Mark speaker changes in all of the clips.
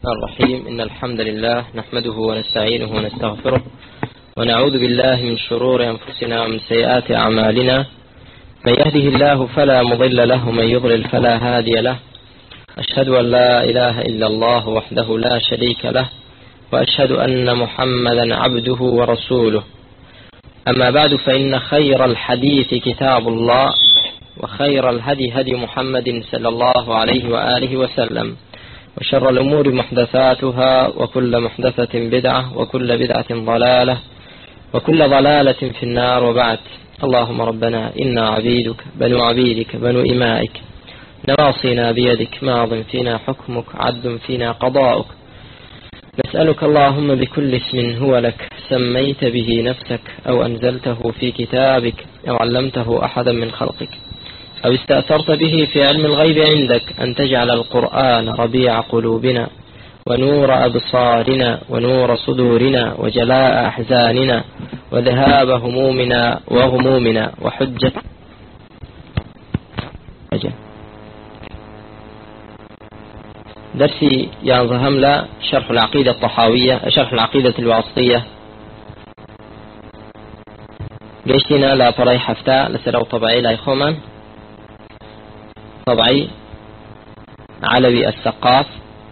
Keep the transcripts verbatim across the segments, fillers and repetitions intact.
Speaker 1: الرحيم. إن الحمد لله نحمده ونستعينه ونستغفره ونعوذ بالله من شرور أنفسنا ومن سيئات أعمالنا. من يهده الله فلا مضل له ومن يضلل فلا هادي له. أشهد أن لا إله إلا الله وحده لا شريك له، وأشهد أن محمدا عبده ورسوله. أما بعد، فإن خير الحديث كتاب الله، وخير الهدي هدي محمد صلى الله عليه وآله وسلم، وشر الأمور محدثاتها، وكل محدثة بدعة، وكل بدعة ضلالة، وكل ضلالة في النار. وبعد، اللهم ربنا إنا عبيدك بنو عبيدك بنو إمائك، نواصينا بيدك، ماض فينا حكمك، عدل فينا قضاؤك. نسألك اللهم بكل اسم هو لك سميت به نفسك، أو أنزلته في كتابك، أو علمته أحدا من خلقك، أو استأثرت به في علم الغيب عندك، أن تجعل القرآن ربيع قلوبنا ونور أبصارنا ونور صدورنا وجلاء أحزاننا وذهاب همومنا وغمومنا وحجة درسي ينظهم لا شرح العقيدة الطحاوية، شرح العقيدة الواسطية. قشتنا لا فري حفتا لسلو طبعي لا يخوما طبعي علوي السقاف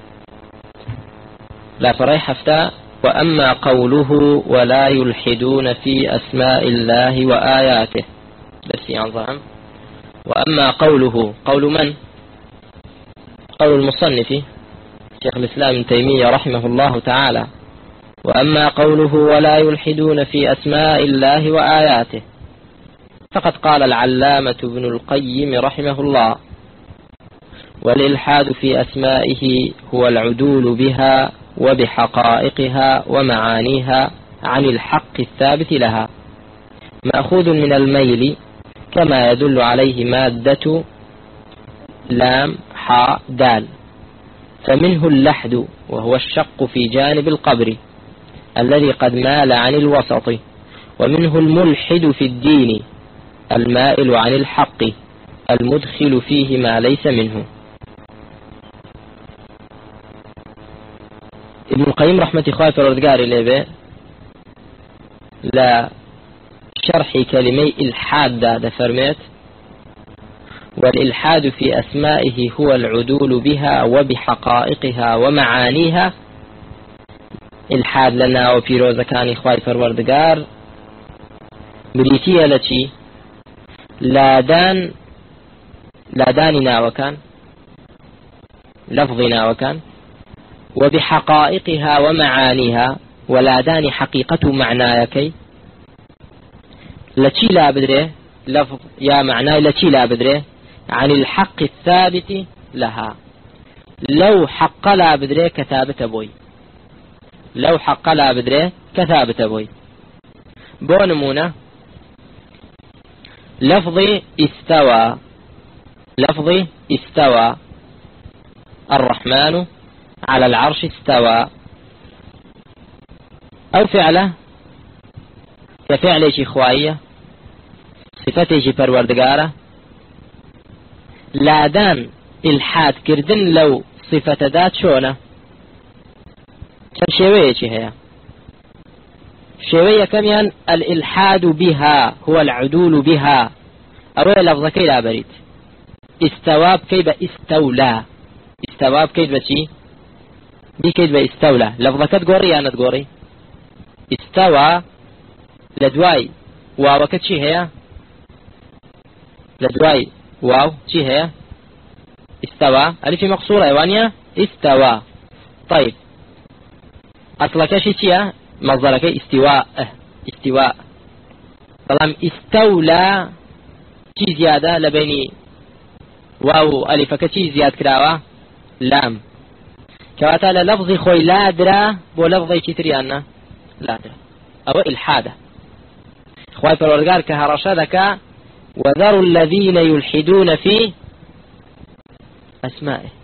Speaker 1: لا فري حفتا. وأما قوله ولا يلحدون في أسماء الله وآياته، درسي ينظهم. وأما قوله، قول من؟ قول المصنف شيخ الإسلام ابن تيمية رحمه الله تعالى. وأما قوله ولا يلحدون في أسماء الله وآياته، فقد قال العلامة ابن القيم رحمه الله: والإلحاد في أسمائه هو العدول بها وبحقائقها ومعانيها عن الحق الثابت لها، مأخوذ من الميل، كما يدل عليه مادة لام حاء دال. فمنه اللحد، وهو الشق في جانب القبر الذي قد مال عن الوسط. ومنه الملحد في الدين، المائل عن الحق، المدخل فيه ما ليس منه. ابن القيم رحمة خالف الردقاري لبه لا شرح كلمي إلحاد دا فرميت: والإلحاد في أسمائه هو العدول بها وبحقائقها ومعانيها. إلحاد لنا وفي روزة كان خالف الردقار بريتية لتي لا دان لا داننا وكان لفظنا وكان، وبحقائقها ومعانيها، ولا داني حقيقة معنايكي لتي لا بدره لفظ يا معناي لتي لا بدره عن الحق الثابت لها. لو حق لا بدره كثابت بوي، لو حق لا بدره كثابت بوي. بونمونة لفظي استوى، لفظي استوى الرحمن على العرش استوى، أو فعله كفعل شي خواية، صفته شي پروردگاره. لادان الحاد كردن لو صفة ذات شونه كم شوية هي شوية كميان الإلحاد بها هو العدول بها. أروي لفظة كي لا بريد استواب كيف استولى، استواب كيف بشي بي كيف استولى. لفظة كتقوري أنا تقوري استوى لدواي واو كتشي هي لدواي واو شي هي استوى ألف مقصورة ايوانيا استوى. طيب أصلك شي شي مصدرك استواء، استواء. طالما استولى شي زيادة لبيني واو ألف كشي زياد كراوة لام، كواتا للفظ خوي لا درا بو لفظي كتري أنا لا درا أو إلحادة. خواهي فرورقار كهرشادك: وذروا الذين يلحدون في أسمائه.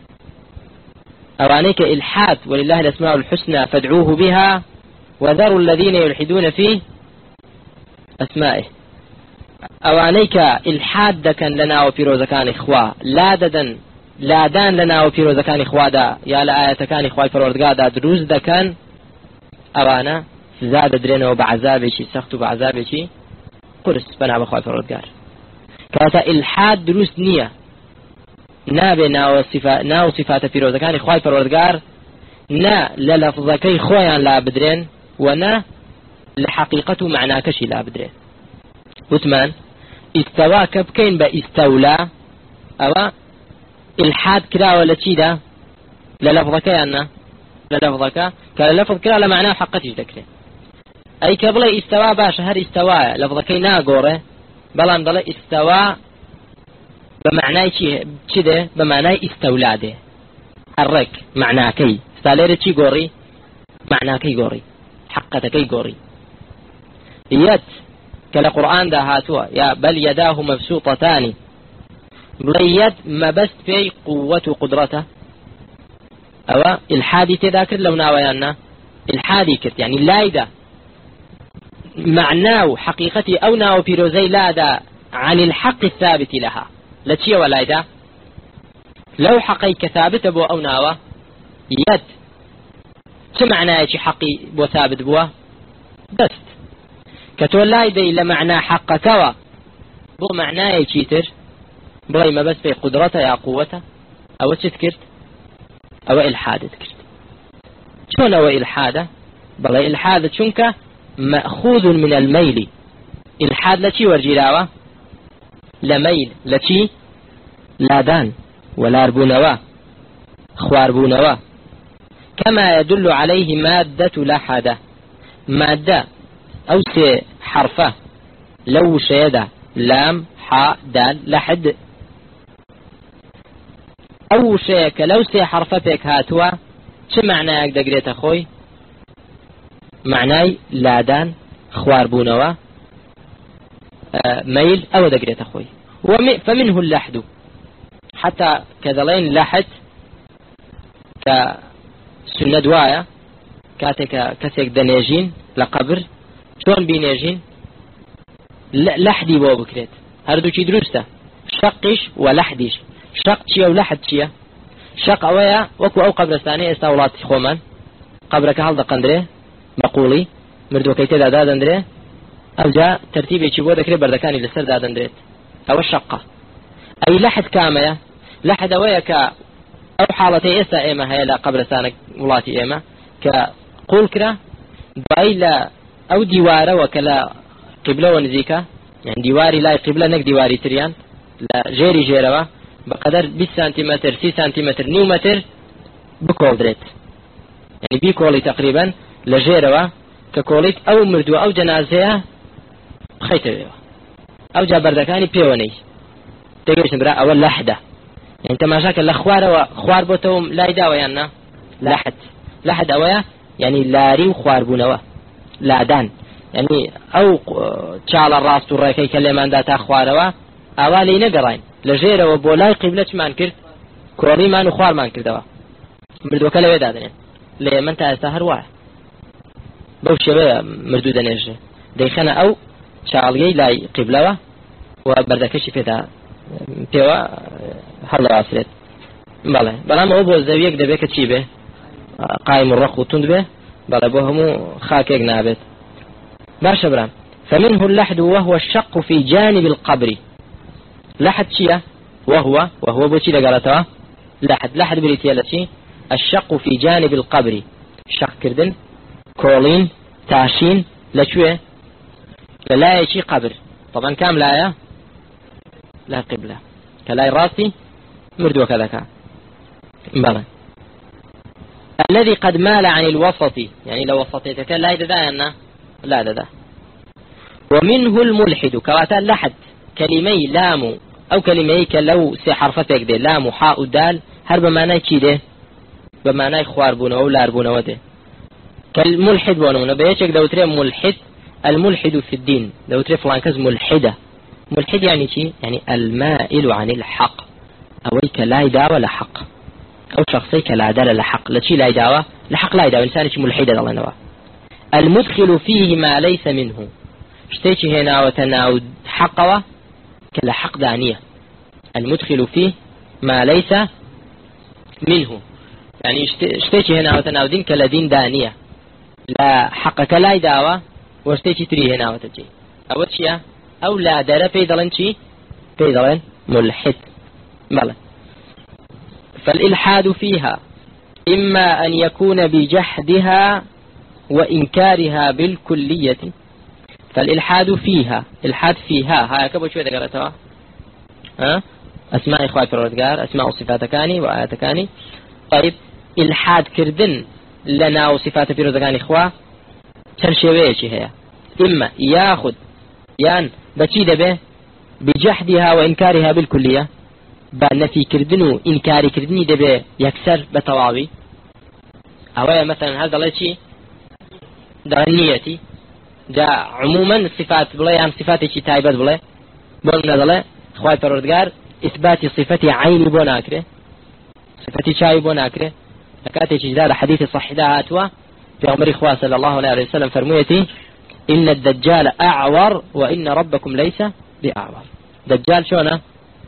Speaker 1: أوانيك إلحاد، ولله الأسماء الحسنى فادعوه بها، وذروا الذين يلحدون في أسمائه. أوانيك إلحاد كان لنا وفي روزكان إخوة لا ددا لادان لنا وبيروزكاني خوادا يا لآياتكاني خواي فرودقادا دروز دكان أوانا زاد درينا وبعذابشي سختو بعذابشي قرس بنا بخواي فرودقار كاتا الحاد دروز نية نابي ناو صفات ناو صفات بيروزكاني خواي فرودقار نا للفظكي خويان لا بدرين ونا لحقيقته معناه كشي لا بدرين وثمان استوى كبكين باستولى أو الحاد كلا ولا تشيدا للفظك أنا للفظك كلفظ كلا لمعناه حقتي ذكره أي قبل استوى باش هر استوى لفظك ناقوره بلان ضل استوى بمعنى شيء كده بمعنى استولاده الرك معناه كي استالير شيء قوري معناه كي قوري حقتك كي قوري يد كلا قرآن ده هاتوا يا بل يداه مبسوطتان بليد ما بس في قوة وقدرته أو الحادي تذاكر لو ناويانا الحادي كت يعني لايدا معناه حقيقتي أو ناو بيروزي لادا عن الحق الثابت لها لا تشي ولايدا لو حقيقة ثابت بو أو ناوى يد شو معناه شي حقي بو ثابت بو بس كتولايدي لمعنى حق كوا بو معناه شيتر بغي ما بس في قدرته يا قوته أو تذكرت أو إلحاد ذكرت شون أو إلحادة بغي إلحاد شنك مأخوذ من الميل إلحاد لشي ورجلاوة لميل لشي لادان ولا ربونوا خواربونوا كما يدل عليه مادة لحدة مادة أو سي حرفة لو شيدة لام حاء دال لحد أو شيء لو سي حرفتك هاتوا شو معناه دقريت أخوي معناي لادان خواربونوا آه ميل أو دقريت أخوي فمنه اللحد حتى كذلين لحد كسنة دوايا كاتك كسيك دنيجين لقبر شون بينيجين لحدي بو بكريت هردو شي دروسته شقش ولحدش شق شيا ولحد شيا شق أويا وكو أو قبرستاني استولات خومن قبرك هل دقندري مقولي مردو كيتي دادا دندري أو جاء ترتيبي شبو ذكري بردكاني لسر دادا دندريت أو الشقة أي لحد كامية لحد أويا ك أو حالتي إسا إيما هيا لا قبرستانك ولاتي إيما كقول كرا بايلا أو ديوارة وكلا قبلة ونزيكا يعني ديواري لا قبلة نك ديواري تريان لا جيري جيروا بقدر بيس سنتيمتر سي سنتيمتر نيو متر بكول دريت يعني بيكولي تقريبا لجيروا ككوليت أو مردو أو جنازة خيتوا أو جابردكاني بيوني تقريش نبرا أول لحدة يعني انت ما شاكل لخوار وخوار بوتهم لا يداوي يعني لحد لحد أويا يعني لاري وخوار بونوا لا دان يعني أو تشال الراس تراكي كلمان داتا خواروا أوالي نقرين لجيرة وبولاي قبلة ما نكرت كوري ما نخوار ما نكرتوا مردو كلا ويدادين ليه من تأستهر واحد بوشي بيه مردودا نجي ديخنا أو شالي لاي قبلة وبردكشي في ذا بيوا حل راسلت بله بله ما هو بوزاويك دبيك تشيبه قائم الرق وتند به بله بوهمو خاكيك نابت باشا برام فمنه اللحد وهو الشق في جانب القبر لحد شيء وهو وهو بوشي لقالتها لحد لحد بريتيالتي الشق في جانب القبر شق كردن كولين تاشين لشوه لا يشي قبر طبعا كام لا لا قبلة كلاي راسي مردو كذا بلى الذي قد مال عن الوسط يعني لو وسطيتك لا يددا لا ددا ومنه الملحد كواتا لحد كلمي لام أو كلمي كلو سي حرفتك دي لام حاء دال هر بمعنى چی ده بمعنى خوار بونه أو لار بونه وده كالملحد بونه بيشك دوتري ملحد الملحد في الدين دوتري فلان كز ملحدة ملحد يعني شيء يعني المائل عن الحق أويك لا يدعوى لحق أو شخصيك لا دار لحق لا شيء لا يدعوى لحق لا يدعوى إنسان شيء ملحد الله نوا المدخل فيه ما ليس منه اشتيتي هنا وتناود حقوة كلا حق دانية المدخل فيه ما ليس منه يعني شتيشي هنا وتناودين كالدين دانية لا حقك لا يداوى وشتيشي تري هنا وتجي أول شيء أو لا دارا بيدلن شي بيدلن ملحد بلى. فالإلحاد فيها إما أن يكون بجحدها وإنكارها بالكلية. فالإلحاد فيها الحاد فيها هاي كبو شوية قرأتها ها أسماء إخوة فرودقار أسماء وصفات كاني وآيات كاني. طيب إلحاد كردن لنا وصفات فرودقار إخوة ترشويشي هي إما ياخذ يان بتشيد به بجحدها وإنكارها بالكلية بنفي كردن إنكاري كردني دبه يكسر بتواوي أو مثلا هذا ليش دانيتي جاء عموما صفات بلا يعني صفات شيء تايبات بلا بقولنا ذلا خوي پروردگار إثبات صفة عين بوناكره صفة شاي بوناكره لكاتي جدال حديث صحيح هاتوا في عمر إخوة صلى الله عليه وسلم فرميتي إن الدجال أعور وإن ربكم ليس بأعور. دجال شونه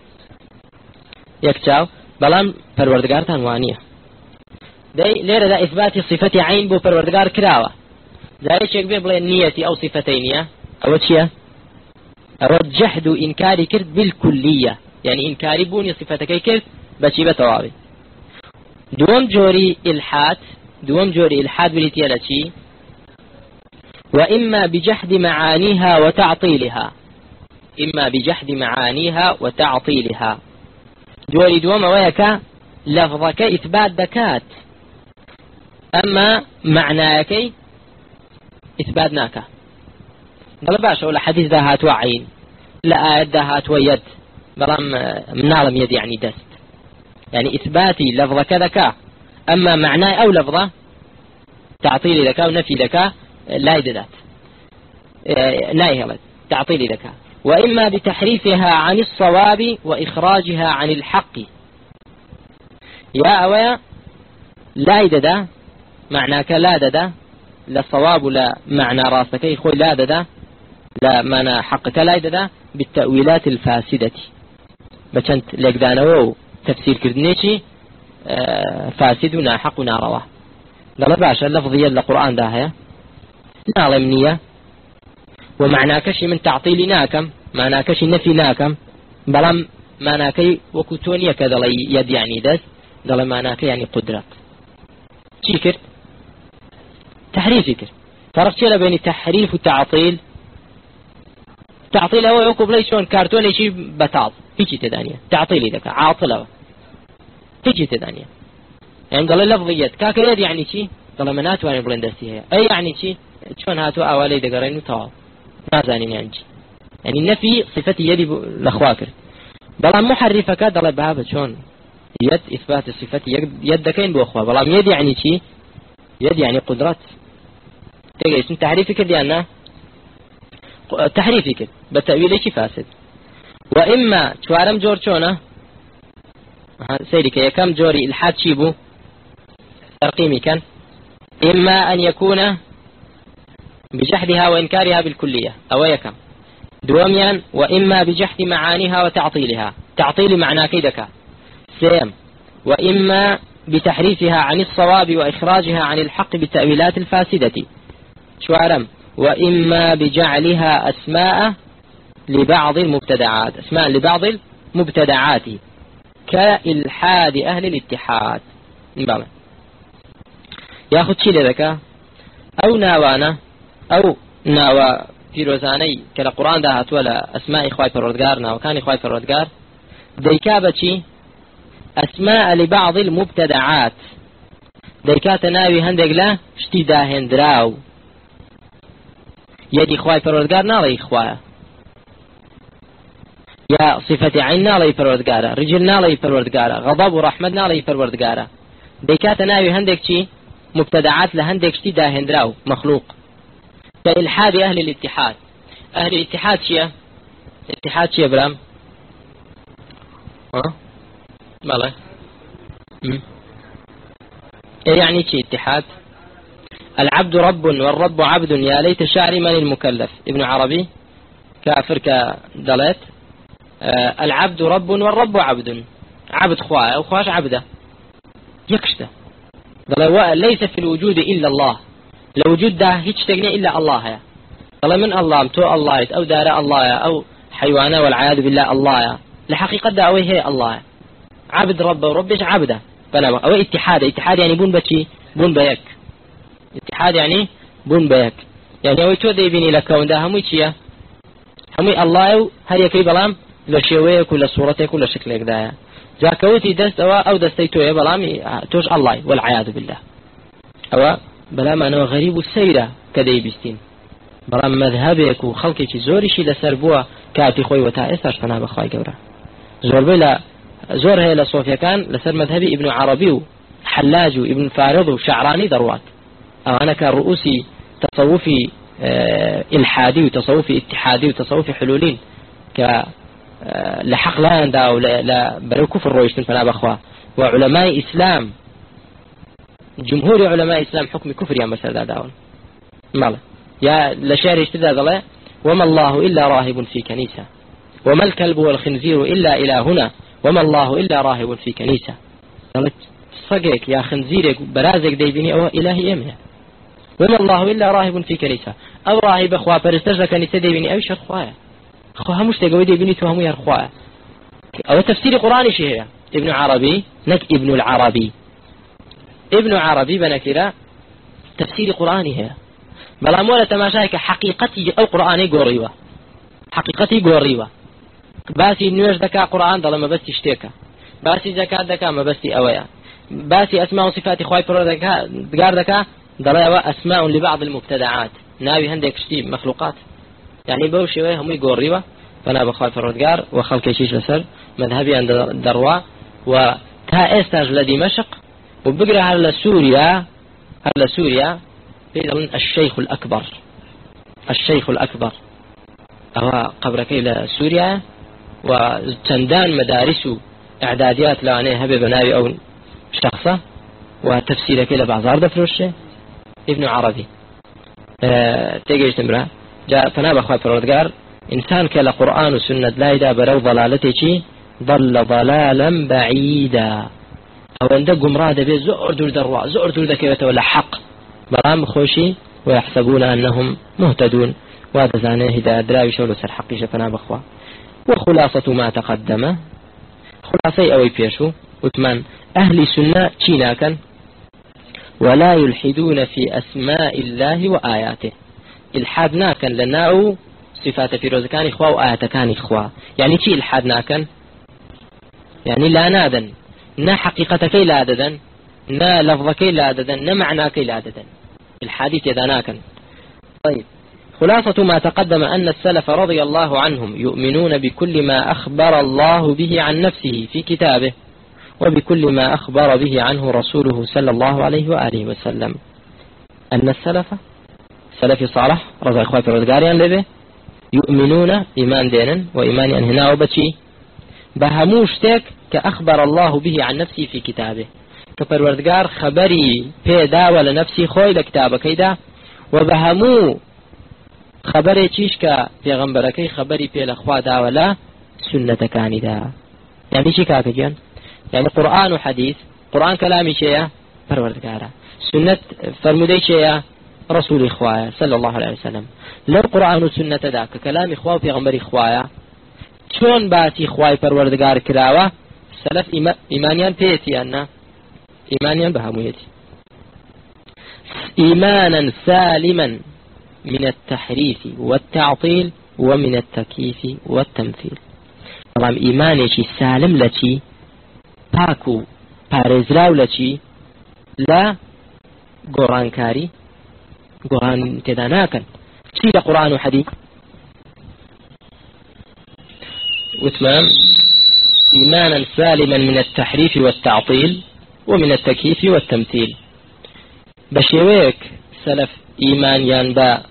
Speaker 1: يكتاو بلام پروردگار تنوانيه دي ليرة دا إثبات صفة عين بو پروردگار كراوة زي شيء بيه بلا نيتي أو صفتين أو شيء أو جحد إنكاري كرد بالكلية يعني إنكاري بوني صفتك كرد بشي بتوابي. دوم جوري إلحاد دوم جوري إلحاد بريتيالتي وإما بجحد معانيها وتعطيلها إما بجحد معانيها وتعطيلها. جوري دوم ويك لفظك إثبات دكات أما معناك إثباتناك قال باشا ولا حديث دهات وعين لا آيات دهات ويد بلام منالم يد يعني دست يعني إثباتي لفظك ذكاء أما معناه أو لفظة تعطيلي ذكاء ونفي ذكاء لا يددات نايهلت تعطيلي ذكاء. وإما بتحريفها عن الصواب وإخراجها عن الحق يا أويا لا يددا معناك لا ددا لا صواب لا معنى راسك يخوي لا ددا لا معنى حقك لا ددا بالتأويلات الفاسدة بچنت لقدانو تفسير كردنيشي فاسد وناحق وناروه قال باشا اللفظية للقرآن داهية نالمنية ومعناكش من تعطيل ناكم معناكش نفي ناكم بلام معناكي وكتونية كذا يد يعني دس قال معناك يعني قدرة شكر تحريف فكر فرق شيء بين تحريف وتعطيل. تعطيل هو عقب ليشون كرتون يشي بتعض هيك تدانية تعطيل إذا عاطلة هيك تدانية يعني قال اللفظية كاكريد يعني شيء قال منات وين بلندسيها أي يعني شيء شون هاتوا أولي دقرين وتعال ما زانين يعني يعني النفي صفة يدي الأخواكر بلا محرفة كذا لا بهذا شون يد إثبات صفة يد كين بأخوة بلا يد يعني شيء يد يعني قدرات تيجي اسم تحريفك ديانا تحريفك بتأويل شيء فاسد. وإما شوارم جور شونه سيرك يا كم جوري الحاد شيبو ترقيمي كان إما أن يكون بجحدها وإنكارها بالكلية أو يكم دوميا وإما بجحد معانيها وتعطيلها تعطيل معنى كيدك سيم وإما بتحريفها عن الصواب وإخراجها عن الحق بالتأويلات الفاسدة شوارم وإما بجعلها أسماء لبعض المبتدعات أسماء لبعض المبتدعات كإلحاد أهل الاتحاد نبالي ياخذ شيء لذكا أو ناوانا أو ناوا في روزاني كلا قرآن دهات ولا أسماء إخوة پروردگار ناوا كان إخوة پروردگار ديكابتي أسماء لبعض المبتدعات ديكات ناوي هندق لا شتي داهن دراو يدي إخوة پروردگار نالي إخوة يا صفة عين نالي پروردگار رجل نالي پروردگار غضب ورحمة نالي پروردگار ديكات ناوي هندق شي مبتدعات لهندك شتي داهن دراو مخلوق كإلحاد أهل الاتحاد. أهل الاتحاد شيء اتحاد شيء برام ها ماله يعني شيء اتحاد العبد رب والرب عبد يا ليت شعري من المكلف ابن عربي كافر كدلت آه العبد رب والرب عبد عبد خواه وخواش عبده يكشته ليس في الوجود إلا الله لوجود ده هيك تقني إلا الله يا طلع من الله متو الله أو دار الله أو حيوانه والعياذ بالله الله لحقيقة ده أو هي الله عبد ربه وربش عبده فلا أو اتحاد اتحاد يعني بون بشي بون بيك اتحاد يعني بون بيك يعني أو تودي بيني لكون ده همي شيء همي الله هل يكري بلام لشيوه كل صورته كل شكله كذا جا كوتي دست أو أو دستيتوه بلام توش الله والعياذ بالله أو بلام أنا غريب السيرة كذا بيستين بلام مذهبك وخلقك زوري شيء لسربوه كاتي خوي وتائسر فنا بخواي جورا زور بلا زور هي لصوفيا كان لسر مذهبي ابن عربي وحلاج وابن فارض وشعراني ذروات أو أنا كان رؤوسي تصوفي اه الحادي وتصوفي اتحادي وتصوفي حلولين ك اه لحق لا يندا ولا لا بلو كفر رويشتن فنا بخوا وعلماء إسلام جمهور علماء إسلام حكم كفر يا مسألة داون ماله يا لشعر اشتدى ذلا وما الله إلا راهب في كنيسة وما الكلب والخنزير إلا إلهنا وما الله إلا راهب في كنيسة قالت صقيك يا خنزيرك برازك ديبيني أو إلهي يمه وما الله إلا راهب في كنيسة أو راهب أخوة فرستجل كنيسة ديبيني أو شر خوايا أخوها مش تقوي ديبيني توهم يا أخوة أو تفسير قرآني شيء ابن عربي نك ابن العربي ابن عربي بنكرة تفسير قرآني هي بلا مولا تماشاك حقيقتي أو قرآني قريبة حقيقتي قريبة باسي نوش دكا قرآن ضل ما بس تشتكى باسي زكاة دكا ما بس أويا باسي أسماء وصفات خواي فرور دكا دقار دكا ضل أسماء لبعض المبتدعات ناوي هندك شتي مخلوقات يعني بوشي وهم يقريبة فأنا بخواي فرور دقار وخلق شيش لسر مذهبي عند دروا وتا استاج لدمشق وبقرأ على سوريا على سوريا الشيخ الأكبر الشيخ الأكبر أو قبرك إلى سوريا وتندان مدارس إعداديات لعنه هبه بناوي أو شخصة وتفسيرك إلى بعض عرض فروشه ابن عربي أه تيجي تمره جاء فنا بخواه فرودقار إنسان كلا قرآن وسنة لا إذا برو ضلالته ضل ضلالا بعيدا أو عندك قمراد بي زور دور دروا زور دور ذكيرته ولا حق برام خوشي ويحسبون أنهم مهتدون وهذا زانه هداية دراوي شولو سر حقي شفنا بخوا وخلاصة ما تقدم خلاصي أوي بيشو وثمان أهل سنة تشيناكا ولا يلحدون في أسماء الله وآياته الحاد ناكا لناو صفات في روزكان إخوة وآيات كان إخوة يعني تي الحاد ناكا يعني لا نادا نا حقيقتك لا عددا نا لفظك لا عددا نا معناك لا عددا الحديث يداناكا طيب خلاصة ما تقدم أن السلف رضي الله عنهم يؤمنون بكل ما أخبر الله به عن نفسه في كتابه وبكل ما أخبر به عنه رسوله صلى الله عليه وآله وسلم أن السلف سلف صالح رضي إخواتي رضقاريان لبه يؤمنون إيمان دينا وإيمان أنهنا وبتشي بهموشتك كأخبر الله به عن نفسه في كتابه كپروردگار خبري پیدا ولا نفسي خوي لكتابه كيدا وبهمو خبري چيش كا پیغمبركي خبري پیل خوا دا ولا سنة كاني دا يعني شي كاك جان يعني قرآن وحديث قرآن كلامي شيء پروردگارا سنة فرمودي شيء رسول إخوايا صلى الله عليه وسلم لو قرآن وسنة دا كلام إخوا وبيغمبر إخوايا چون باسی خوای پروردگار کراوه سلف ایمانیان پیتی انا ایمانیان بهمویتی ایمانا سالما من التحريف والتعطيل ومن التكييف والتمثيل طبعا ایمانی چی سالم لچی پاکو پارێزراو لچی لا گۆڕانکاری گۆڕان تێدا ناکەن چی لە قورآن و حەدیث وثمان إيمانا سالما من التحريف والتعطيل ومن التكييف والتمثيل بشيويك سلف إيمان ينبا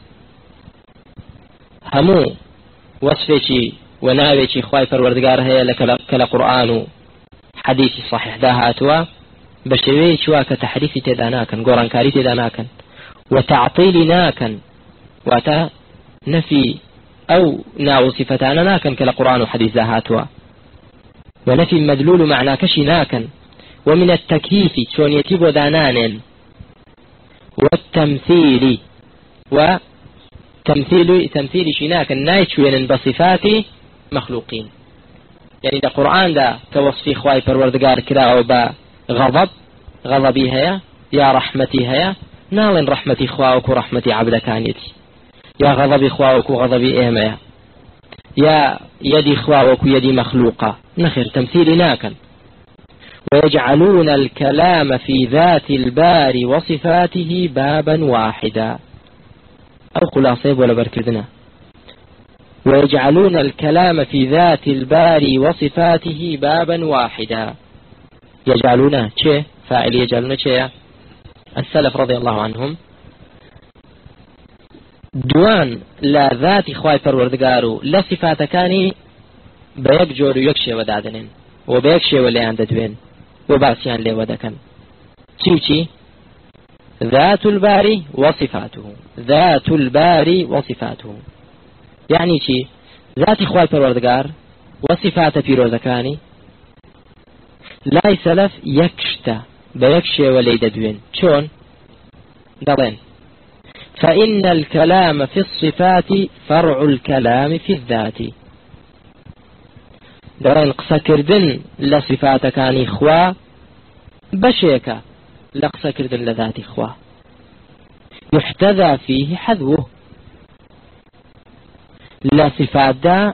Speaker 1: همو وصفيشي وناويشي خواي فروردقار هي لك كلا قرآن حديث صحيح داها أتوا بشيويك واك تحريف تداناكا قرآن كاري تداناكا وتعطيل ناكا واتا نفي أو ناو صفتانا ناكا كلا قرآن وحديث داها أتوا ونفي مدلول معنى كشي ناكا ومن التكييف شون يتيب دانان والتمثيل وتمثيل تمثيل شناك النايت وين بصفات مخلوقين. يعني ده قرآن ده كوصفي خواي پروردگار كرا أو بغضب غضبي هيا يا رحمتي هيا نالن رحمتي خواك ورحمتي عبدكانيتي يا غضبي خواك وغضبي إهميا يا يدي خواك ويدي مخلوقة نخير تمثيل ناكن. ويجعلون الكلام في ذات الباري وصفاته بابا واحدا أو خلاصيب ولا بركزنا. ويجعلون الكلام في ذات الباري وصفاته بابا واحدا. يجعلون شيء فاعل يجعلون شيء السلف رضي الله عنهم دوان لا ذات خواي پروردگارو لا صفات كاني بيك جور يكشي ودادنين وبيكشي وليان ددوين وباسيان لي ودكن تشي ذات الباري وصفاته ذات الباري وصفاته يعني شي ذات خواي پروردگار وصفات پیروزکانی لا سلف يكشتا بيكشي ولي ددوين شون دلين فإن الكلام في الصفات فرع الكلام في الذات. درين قصة كردن لصفات كان إخوة بشيكا لقصة كردن لذات إخوة يحتذى فيه حذوه لصفات دا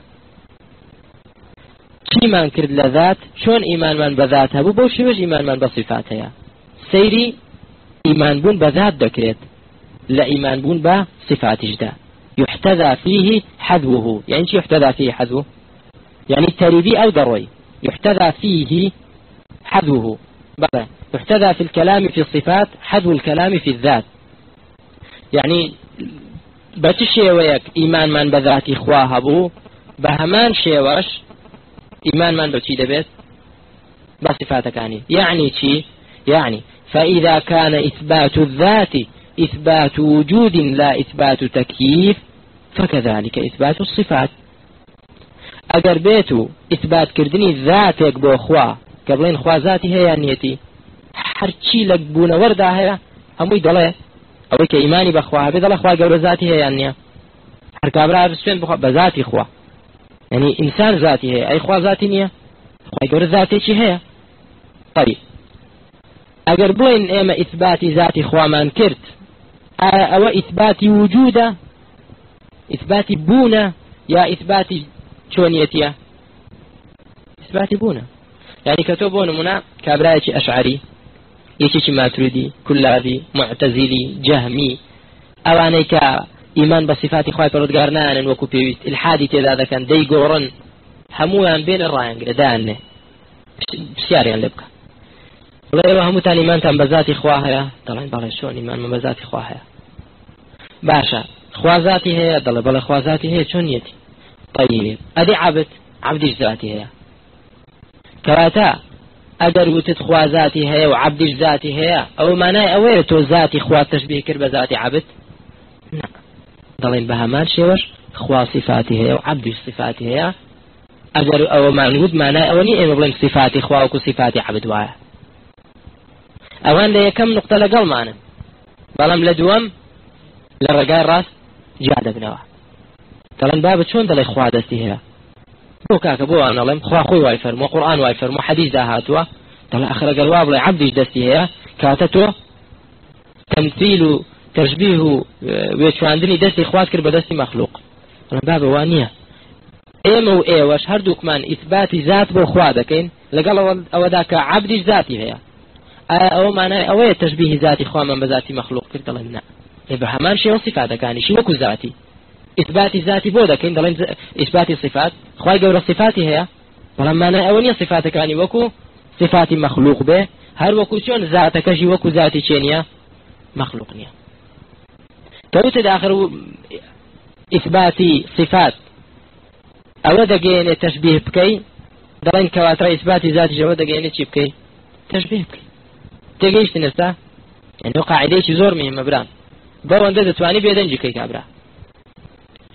Speaker 1: كيمان كرد لذات شون إيمان من بذاتها بوشي وش إيمان من بصفاتها سيري إيمان بون بذات دكريت لا إيمان بون بصفات جدا يحتذى فيه حذوه. يعني شو يحتذى فيه حذوه؟ يعني التريبي أو دروي يحتذى فيه حذوه بقى يحتذى في الكلام في الصفات حذو الكلام في الذات. يعني بتشي وياك إيمان من بذات إخواه أبوه بهمان شيوش إيمان من بتشي دبت بصفاتك يعني يعني شي يعني فإذا كان إثبات الذات إثبات وجود لا إثبات تكييف فكذلك إثبات الصفات. أجر بيتو إثبات كردني ذاتك بو أخوا قبلين أخوا ذاتي هي نيتي حرشي لك بونا وردا هي هموي دلي أو كإيماني بأخوا بدل أخوا قبل ذاتي هي نية حركابرا رسفين بخوا بذاتي أخوا يعني إنسان ذاتي هي أي أخوا ذاتي نية أخوا قبل ذاتي شي هي. طيب أجر بوين إما إثبات ذاتي أخوا ما انكرت أو إثبات وجوده إثبات بونا يا إثبات شونيتيا إثبات بونا. يعني كتبون منا كابرايتي أشعري يشي ماتريدي كلابي معتزلي جهمي أواني كا إيمان بصفات خواهي پروردگارنان وكو بيويست الحادي تيدا كان دي قورن هموان بين الرايان دانه بسياريان لبكا والله يبا همو تاني إيمان تان بذاتي خواهي طبعا بغي شون إيمان من بذاتي خواهي باشا خوا ذاتي هي ضل بلا خوا ذاتي هي شونيتي. طيب أدي عبد عبدش ذاتي هي كواتا أدر وتد خوا ذاتي هي وعبدش ذاتي هي أو معناه أويرتو ذاتي خوا تشبيه كرب ذاتي عبد نعم ضلين بها مال شوش خوا صفاتي هي وعبدش صفاتي هي أدر أو معنود معناه أولي إيه بلين صفاتي خوا وكو صفاتي عبد وايا أوان لي كم نقطة لقل معنا بلام لدوم لرقاي راس جادة بنوا طبعا باب شون دلي خوا دستي هي بو كاكا بو أنا لم خوا خوي وايفر مو قرآن وايفر مو حديث داهاتوا طلع آخر قلواب لي عبدي دستي هي كاتتو تمثيل تشبيه ويشو عندني دستي خوات كرب دستي مخلوق طبعا باب وانية ايما و اي واش هردوك من إثبات ذات بو خوا دكين لقال او داك عبدي ذاتي هي او معنى او تشبيه ذاتي خوا من بذاتي مخلوق كرد طلعنا يبقى همان شيء صفات كان شيء وكو ذاتي إثبات ذاتي بودا كين دلين إثبات الصفات خواي قول الصفات هي ولما أنا أولي صفات كان وكو صفات مخلوق به هر وكو شون ذاتك شي وكو ذاتي شينيا مخلوق نيا كوت داخل إثبات صفات أو دقين تشبيه بكي دلين كواتر إثبات ذاتي جو دقين تشي بكي تشبيه بكي تجيش تنسى يعني قاعدة شي زور مهم برام بوان ده تواني بيدن جي كي كابرا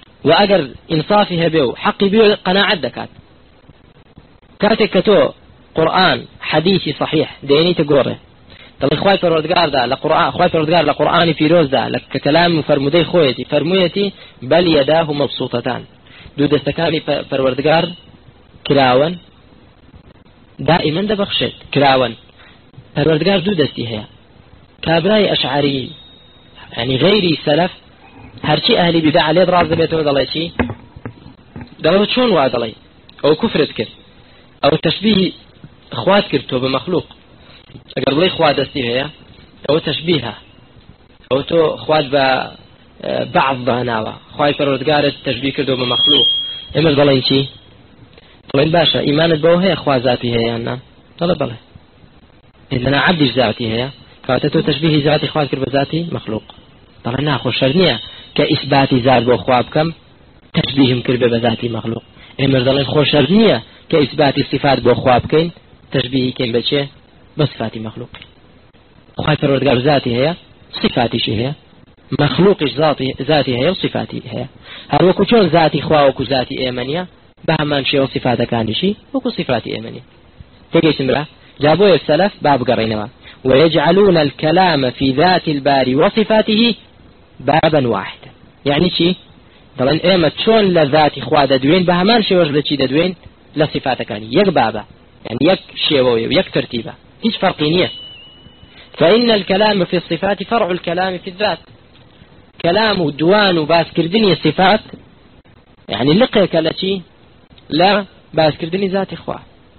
Speaker 1: وأجر إنصافها بيو حقي بيو قناعة دكات كاتك كتو قرآن حديثي صحيح ديني تقوله طلع خواي فرودقار دا لقرآن خواي فرودقار لقرآن في روز دا لك كلام فرمودي خويتي فرمويتي بل يداه مبسوطتان دو دستكاني فرودقار كراون دائما دبخشت كراون فرودقار دو دستي هي كابراي أشعري يعني غيري سلف هرشي أهلي بدع عليه دراز بيته دلي شي دلو شون وادلي أو كفرت كر أو تشبيه خوات كرتو بمخلوق اگر بڵێ خوا دەستی هەیە ئەوە تەشبیهە ئەو تۆ خوات بە بەعض داناوە خوای پەروەردگارت تەشبیه کردو بە مەخلوق ئێمەش دەڵێن چی دەڵێن باشە ئیمانت بەوە هەیە خوا ذاتی هەیە یان نا دەڵێ بەڵێ لەنا عەبدیش ذاتی هەیە کاتە تۆ تەشبیهی ذاتی خوات کرد بە ذاتی مەخلوق دەڵێ ناخۆ شەرت نییە کە ئیثباتی ذات بۆ خوا بکەم تەشبیهم کرد بە ذاتی مەخلوق ئێمەش دەڵێن خۆ شەرت نییە کە ئیثباتی صفات بۆ خوا بکەین تەشبیهی کەین بەچێ بصفات مخلوق خواهي فرودقار ذاتي هي صفاتي شي هي مخلوق ذاتي ذاتي هي وصفاتي هي هل وكو چون ذاتي خوا وكو ذاتي ايمانيا بهمان شي وصفاته كان شي وكو صفاتي ايمانيا تيجي سمرا جابوا السلف باب قرينوا ويجعلون الكلام في ذات الباري وصفاته بابا واحدا يعني شي طبعا ايما چون لذاتي خوا ددوين بهمان شي وجه لشي ددوين لصفاته كان يك بابا يعني يك شي ويك ترتيبه هيش فرقينية فإن الكلام في الصفات فرع الكلام في الذات كلام دوان باس كردني الصفات يعني لقيك التي لا باس كردني ذات إخوة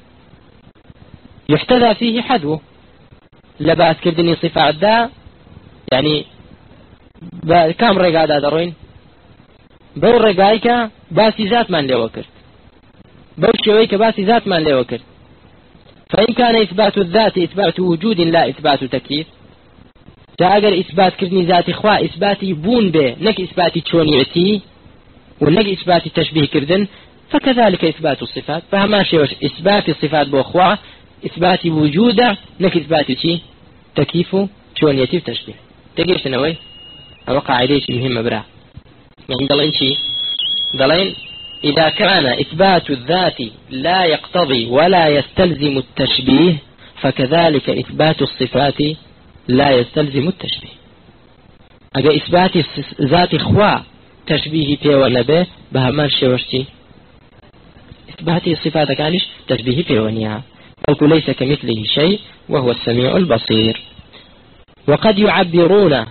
Speaker 1: يحتذى فيه حذو لا باس كردني صفات دا يعني كام رقا دا دروين بو رقايك باسي ذات من لي وكرت بو شويك باسي ذات من لي وكرت فإن كان إثبات الذات إثبات وجود لا إثبات تكييف تأجر إثبات كرني ذات إخوة إثباتي بون به نك إثباتي تشونيعتي ونك إثباتي تشبيه كردن فكذلك إثبات الصفات فهما شيء إثبات الصفات بأخوة إثبات وجوده نك إثبات شيء تكييف تشونيعتي وتشبيه تجيش نوي أوقع عليه شيء مهم برا يعني دلين شيء دلين إذا كان إثبات الذات لا يقتضي ولا يستلزم التشبيه فكذلك إثبات الصفات لا يستلزم التشبيه أجا إثبات ذات خوا تشبيه في ونبه بهمان شوشتي إثبات الصفات كانش تشبيه في ونيا قلت ليس كمثله شيء وهو السميع البصير وقد يعبرون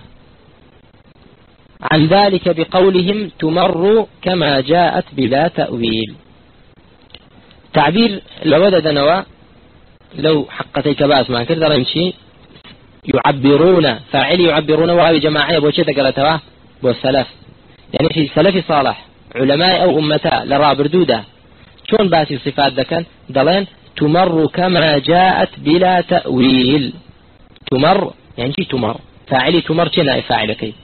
Speaker 1: عن ذلك بقولهم تمر كما جاءت بلا تأويل تعبير لو ودد نوا لو حقتك باس ما كذا يمشي يعبرون فاعل يعبرون وهي جماعية بوشي تقرأتها بوالسلف يعني في سلف صالح علماء أو أمتا لرا بردودة شون باسي صفات ذكا دلين تمر كما جاءت بلا تأويل تمر يعني شي تمر فاعلي تمر كنا فاعلك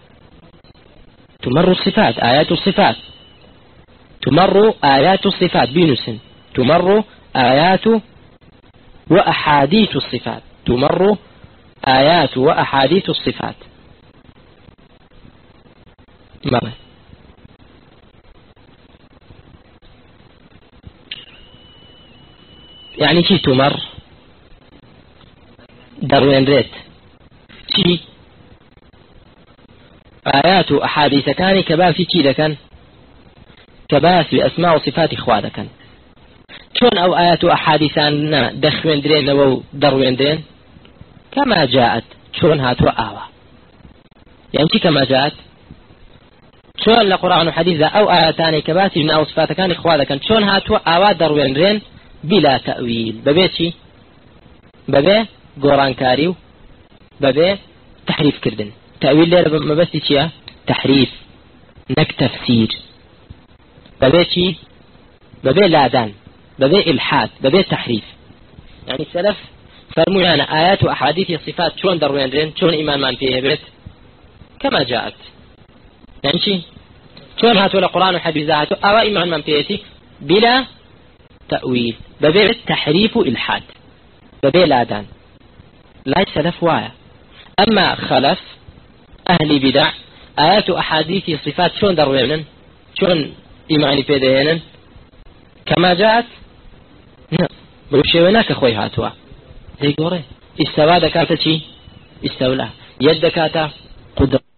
Speaker 1: تمر الصفات آيات الصفات تمر آيات الصفات بينس تمر آيات وأحاديث الصفات تمر آيات وأحاديث الصفات مرة يعني شي تمر دروين ريت شي آيات أحاديث كان كباسي كي لكن كباسي أسماء وصفات إخوة كان شون أو آيات أحاديثان دخوين درين أو دروين درين كما جاءت شون هاتوا آوة يعني كما جاءت شون لقرآن وحديث أو آياتان كباسي من أو صفات كان إخوة كان شون هاتوا آوة دروين درين بلا تأويل ببيتي ببي قرآن كاريو ببي تحريف كردن تأويل ليه ما بس شيء تحريف نك تفسير ببي شيء ببي لادان ببي إلحاد ببي تحريف يعني السلف فرموا يعني آيات وأحاديث الصفات شون دروين رين شون إيمان من فيه بيت كما جاءت يعني شيء شون هاتوا القرآن وحديث هاتوا أو إيمان من فيه بلا تأويل ببي تحريف إلحاد ببي لادان لا السلف وايا أما خلف أهل بدع آيات أحاديث صفات شون دروينا شون إيماني فيدينا كما جاءت بوشيونا كخوي هاتوا ديقوري استوى دكاتا چي استولى يد دكاتا قدرة